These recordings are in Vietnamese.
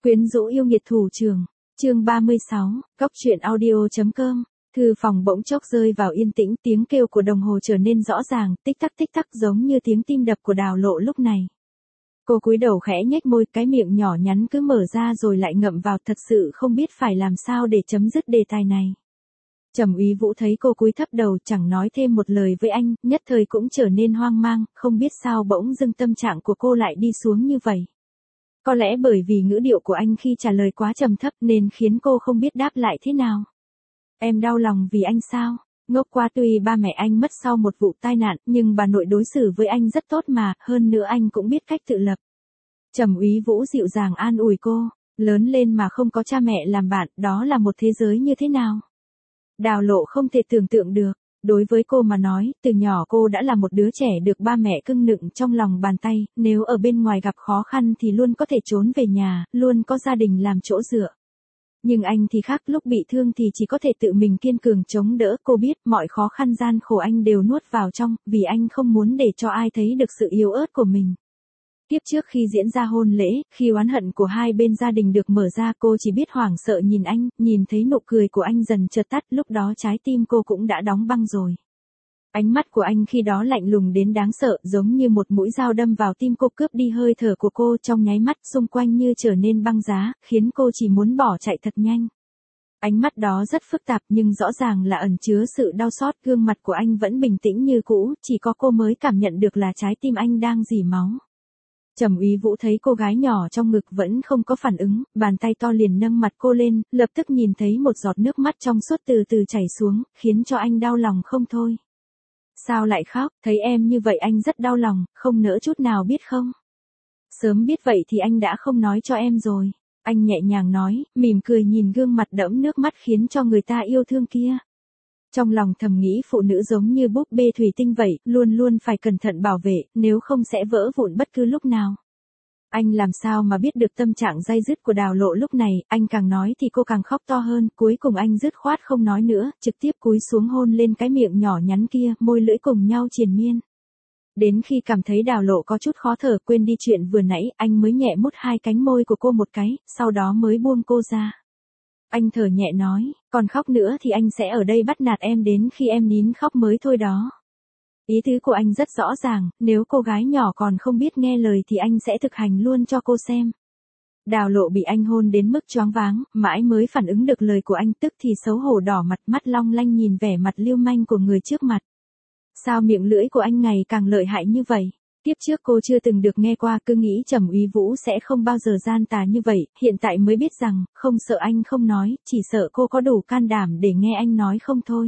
Quyến rũ yêu nghiệt thủ trường. Chương 36, Cóc truyện audio.com. Thư phòng bỗng chốc rơi vào yên tĩnh, tiếng kêu của đồng hồ trở nên rõ ràng, tích tắc giống như tiếng tim đập của Đào Lộ lúc này. Cô cúi đầu khẽ nhếch môi, cái miệng nhỏ nhắn cứ mở ra rồi lại ngậm vào, thật sự không biết phải làm sao để chấm dứt đề tài này. Trầm Úy Vũ thấy cô cúi thấp đầu chẳng nói thêm một lời với anh, nhất thời cũng trở nên hoang mang, không biết sao bỗng dưng tâm trạng của cô lại đi xuống như vậy. Có lẽ bởi vì ngữ điệu của anh khi trả lời quá trầm thấp nên khiến cô không biết đáp lại thế nào. Em đau lòng vì anh sao? Ngốc quá, tuy ba mẹ anh mất sau một vụ tai nạn nhưng bà nội đối xử với anh rất tốt mà, hơn nữa anh cũng biết cách tự lập. Trầm Úy Vũ dịu dàng an ủi cô, lớn lên mà không có cha mẹ làm bạn, đó là một thế giới như thế nào? Đào Lộ không thể tưởng tượng được. Đối với cô mà nói, từ nhỏ cô đã là một đứa trẻ được ba mẹ cưng nựng trong lòng bàn tay, nếu ở bên ngoài gặp khó khăn thì luôn có thể trốn về nhà, luôn có gia đình làm chỗ dựa. Nhưng anh thì khác, lúc bị thương thì chỉ có thể tự mình kiên cường chống đỡ. Cô biết mọi khó khăn gian khổ anh đều nuốt vào trong, vì anh không muốn để cho ai thấy được sự yếu ớt của mình. Tiếp trước khi diễn ra hôn lễ, khi oán hận của hai bên gia đình được mở ra, cô chỉ biết hoảng sợ nhìn anh, nhìn thấy nụ cười của anh dần chợt tắt, lúc đó trái tim cô cũng đã đóng băng rồi. Ánh mắt của anh khi đó lạnh lùng đến đáng sợ, giống như một mũi dao đâm vào tim cô, cướp đi hơi thở của cô, trong nháy mắt xung quanh như trở nên băng giá, khiến cô chỉ muốn bỏ chạy thật nhanh. Ánh mắt đó rất phức tạp nhưng rõ ràng là ẩn chứa sự đau xót, gương mặt của anh vẫn bình tĩnh như cũ, chỉ có cô mới cảm nhận được là trái tim anh đang rỉ máu. Trầm Úy Vũ thấy cô gái nhỏ trong ngực vẫn không có phản ứng, bàn tay to liền nâng mặt cô lên, lập tức nhìn thấy một giọt nước mắt trong suốt từ từ chảy xuống, khiến cho anh đau lòng không thôi. Sao lại khóc? Thấy em như vậy anh rất đau lòng, không nỡ chút nào biết không? Sớm biết vậy thì anh đã không nói cho em rồi. Anh nhẹ nhàng nói, mỉm cười nhìn gương mặt đẫm nước mắt khiến cho người ta yêu thương kia. Trong lòng thầm nghĩ phụ nữ giống như búp bê thủy tinh vậy, luôn luôn phải cẩn thận bảo vệ, nếu không sẽ vỡ vụn bất cứ lúc nào. Anh làm sao mà biết được tâm trạng day dứt của Đào Lộ lúc này, anh càng nói thì cô càng khóc to hơn, cuối cùng anh dứt khoát không nói nữa, trực tiếp cúi xuống hôn lên cái miệng nhỏ nhắn kia, môi lưỡi cùng nhau triền miên. Đến khi cảm thấy Đào Lộ có chút khó thở, quên đi chuyện vừa nãy, anh mới nhẹ mút hai cánh môi của cô một cái, sau đó mới buông cô ra. Anh thở nhẹ nói, còn khóc nữa thì anh sẽ ở đây bắt nạt em đến khi em nín khóc mới thôi đó. Ý tứ của anh rất rõ ràng, nếu cô gái nhỏ còn không biết nghe lời thì anh sẽ thực hành luôn cho cô xem. Đào Lộ bị anh hôn đến mức choáng váng, mãi mới phản ứng được lời của anh, tức thì xấu hổ đỏ mặt, mắt long lanh nhìn vẻ mặt lưu manh của người trước mặt. Sao miệng lưỡi của anh ngày càng lợi hại như vậy? Tiếp trước cô chưa từng được nghe qua, cứ nghĩ Trầm Úy Vũ sẽ không bao giờ gian tà như vậy, hiện tại mới biết rằng, không sợ anh không nói, chỉ sợ cô có đủ can đảm để nghe anh nói không thôi.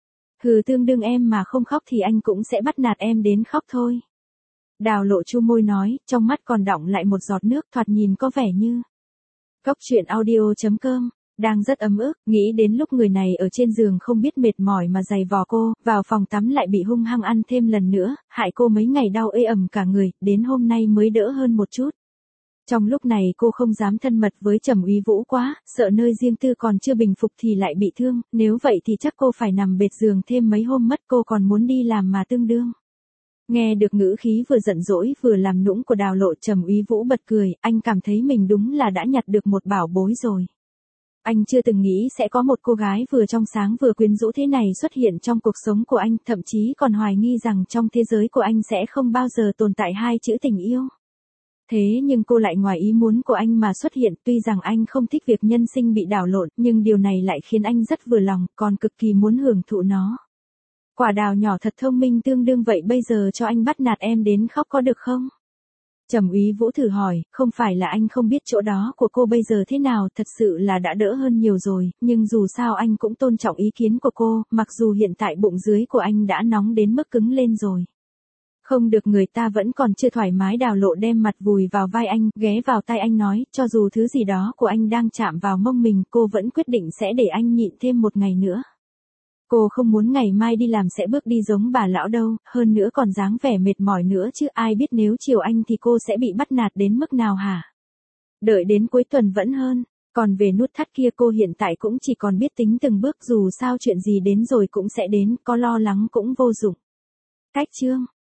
Hừ, tương đương em mà không khóc thì anh cũng sẽ bắt nạt em đến khóc thôi. Đào Lộ chu môi nói, trong mắt còn đọng lại một giọt nước, thoạt nhìn có vẻ như. Cóc truyện audio.com. Đang rất ấm ức, nghĩ đến lúc người này ở trên giường không biết mệt mỏi mà giày vò cô, vào phòng tắm lại bị hung hăng ăn thêm lần nữa, hại cô mấy ngày đau ê ẩm cả người, đến hôm nay mới đỡ hơn một chút. Trong lúc này cô không dám thân mật với Trầm Úy Vũ quá, sợ nơi riêng tư còn chưa bình phục thì lại bị thương, nếu vậy thì chắc cô phải nằm bệt giường thêm mấy hôm mất, cô còn muốn đi làm mà tương đương. Nghe được ngữ khí vừa giận dỗi vừa làm nũng của Đào Lộ, Trầm Úy Vũ bật cười, anh cảm thấy mình đúng là đã nhặt được một bảo bối rồi. Anh chưa từng nghĩ sẽ có một cô gái vừa trong sáng vừa quyến rũ thế này xuất hiện trong cuộc sống của anh, thậm chí còn hoài nghi rằng trong thế giới của anh sẽ không bao giờ tồn tại hai chữ tình yêu. Thế nhưng cô lại ngoài ý muốn của anh mà xuất hiện, tuy rằng anh không thích việc nhân sinh bị đảo lộn, nhưng điều này lại khiến anh rất vừa lòng, còn cực kỳ muốn hưởng thụ nó. Quả đào nhỏ thật thông minh, tương đương vậy, bây giờ cho anh bắt nạt em đến khóc có được không? Trầm Úy Vũ thử hỏi, không phải là anh không biết chỗ đó của cô bây giờ thế nào, thật sự là đã đỡ hơn nhiều rồi, nhưng dù sao anh cũng tôn trọng ý kiến của cô, mặc dù hiện tại bụng dưới của anh đã nóng đến mức cứng lên rồi. Không được, người ta vẫn còn chưa thoải mái. Đào Lộ đem mặt vùi vào vai anh, ghé vào tai anh nói, cho dù thứ gì đó của anh đang chạm vào mông mình, cô vẫn quyết định sẽ để anh nhịn thêm một ngày nữa. Cô không muốn ngày mai đi làm sẽ bước đi giống bà lão đâu, hơn nữa còn dáng vẻ mệt mỏi nữa chứ, ai biết nếu chiều anh thì cô sẽ bị bắt nạt đến mức nào hả? Đợi đến cuối tuần vẫn hơn, còn về nút thắt kia cô hiện tại cũng chỉ còn biết tính từng bước, dù sao chuyện gì đến rồi cũng sẽ đến, có lo lắng cũng vô dụng. Cách chương.